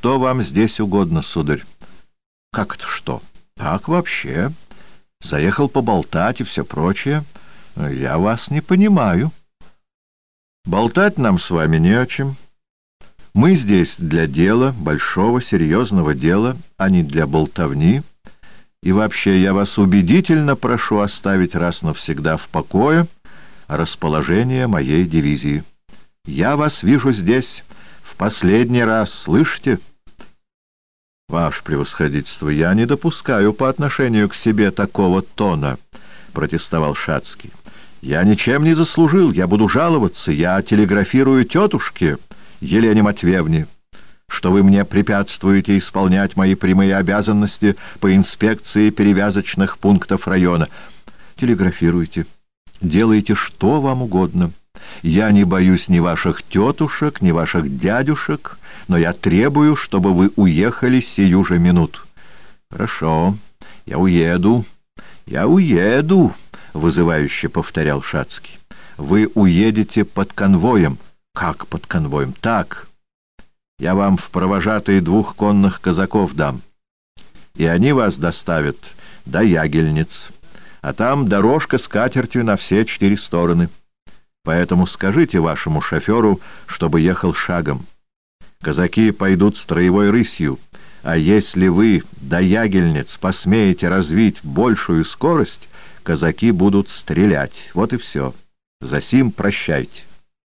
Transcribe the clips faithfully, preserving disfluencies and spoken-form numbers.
что вам здесь угодно, сударь. — Как это что? — Так вообще. Заехал поболтать и все прочее. Я вас не понимаю. — Болтать нам с вами не о чем. Мы здесь для дела, большого, серьезного дела, а не для болтовни. И вообще я вас убедительно прошу оставить раз навсегда в покое расположение моей дивизии. Я вас вижу здесь в последний раз, слышите? — Ваше превосходительство, я не допускаю по отношению к себе такого тона, — протестовал Шацкий. — Я ничем не заслужил, я буду жаловаться, я телеграфирую тетушке Елене Матвеевне, что вы мне препятствуете исполнять мои прямые обязанности по инспекции перевязочных пунктов района. Телеграфируйте, делайте что вам угодно. Я не боюсь ни ваших тетушек, ни ваших дядюшек, но я требую, чтобы вы уехали сию же минуту. — Хорошо, я уеду, я уеду, — вызывающе повторял Шацкий. — Вы уедете под конвоем. — Как под конвоем? — Так. Я вам в провожатые двух конных казаков дам, и они вас доставят до Ягельниц, а там дорожка с катертью на все четыре стороны. Поэтому скажите вашему шоферу, чтобы ехал шагом. Казаки пойдут строевой рысью, а если вы до Ягельниц посмеете развить большую скорость, казаки будут стрелять. Вот и все. Засим прощайте.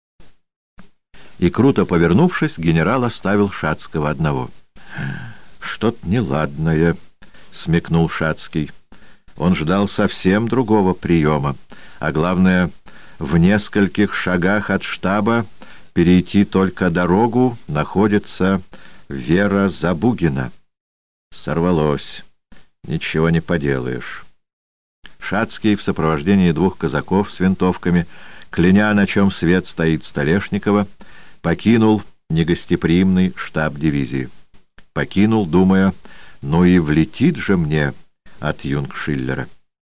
И, круто повернувшись, генерал оставил Шацкого одного. — Что-то неладное, — смекнул Шацкий. Он ждал совсем другого приема, а главное, в нескольких шагах от штаба перейти только дорогу находится Вера Забугина. Сорвалось. Ничего не поделаешь. Шацкий в сопровождении двух казаков с винтовками, кляня, на чем свет стоит Столешникова, покинул негостеприимный штаб дивизии. Покинул, думая, ну и влетит же мне от юнгшиллера.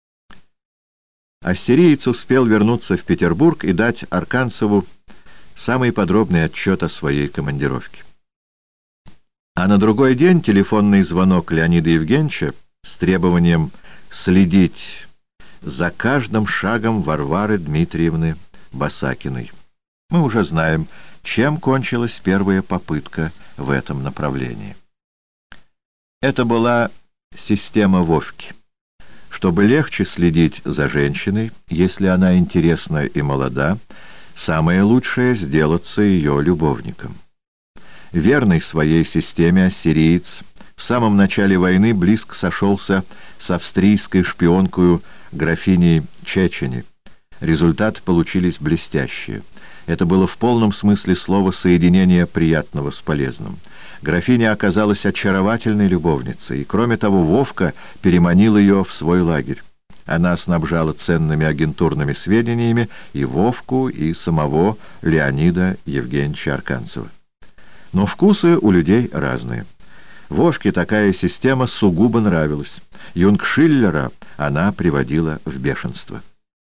Ассириец успел вернуться в Петербург и дать Арканцеву самый подробный отчет о своей командировке. А на другой день телефонный звонок Леонида Евгеньевича с требованием следить за каждым шагом Варвары Дмитриевны Басакиной. Мы уже знаем, чем кончилась первая попытка в этом направлении. Это была система Вовки. Чтобы легче следить за женщиной, если она интересна и молода, самое лучшее — сделаться ее любовником. Верный своей системе ассириец в самом начале войны близко сошелся с австрийской шпионкою графиней Чечени. Результаты получились блестящие. Это было в полном смысле слова соединение приятного с полезным. Графиня оказалась очаровательной любовницей, и, кроме того, Вовка переманил ее в свой лагерь. Она снабжала ценными агентурными сведениями и Вовку, и самого Леонида Евгеньевича Арканцева. Но вкусы у людей разные. Вовке такая система сугубо нравилась. Юнгшиллера она приводила в бешенство.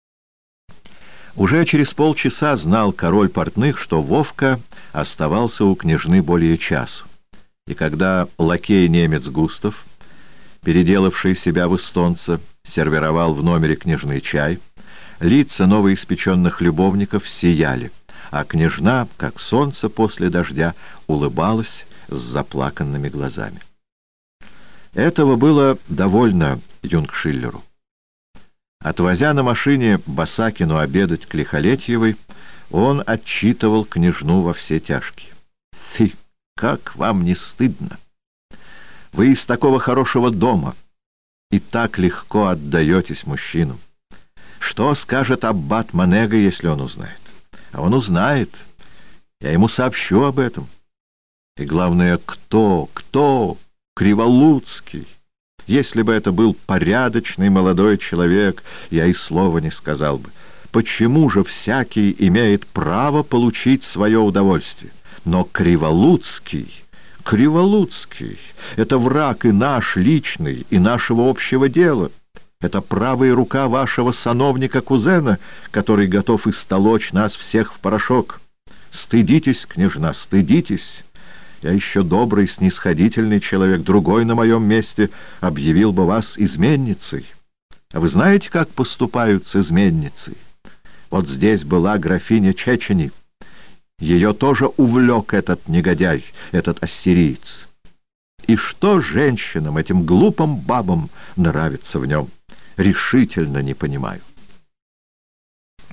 Уже через полчаса знал король портных, что Вовка оставался у княжны более часу. И когда лакей-немец Густав, переделавший себя в эстонца, сервировал в номере княжны чай, лица новоиспеченных любовников сияли, а княжна, как солнце после дождя, улыбалась с заплаканными глазами. Этого было довольно юнгшиллеру. Отвозя на машине Басакину обедать к Лихолетьевой, он отчитывал княжну во все тяжкие. «Фи, как вам не стыдно! Вы из такого хорошего дома и так легко отдаетесь мужчинам. Что скажет аббат Манега, если он узнает? А он узнает. Я ему сообщу об этом. И главное, кто, кто? Криволуцкий. Если бы это был порядочный молодой человек, я и слова не сказал бы. Почему же всякий имеет право получить свое удовольствие? Но Криволуцкий, Криволуцкий — это враг и наш личный, и нашего общего дела. Это правая рука вашего сановника-кузена, который готов истолочь нас всех в порошок. Стыдитесь, княжна, стыдитесь. Я еще добрый, снисходительный человек, другой на моем месте объявил бы вас изменницей. А вы знаете, как поступают с изменницей? Вот здесь была графиня Чечени. Ее тоже увлек этот негодяй, этот ассириец. И что женщинам, этим глупым бабам, нравится в нем? Решительно не понимаю.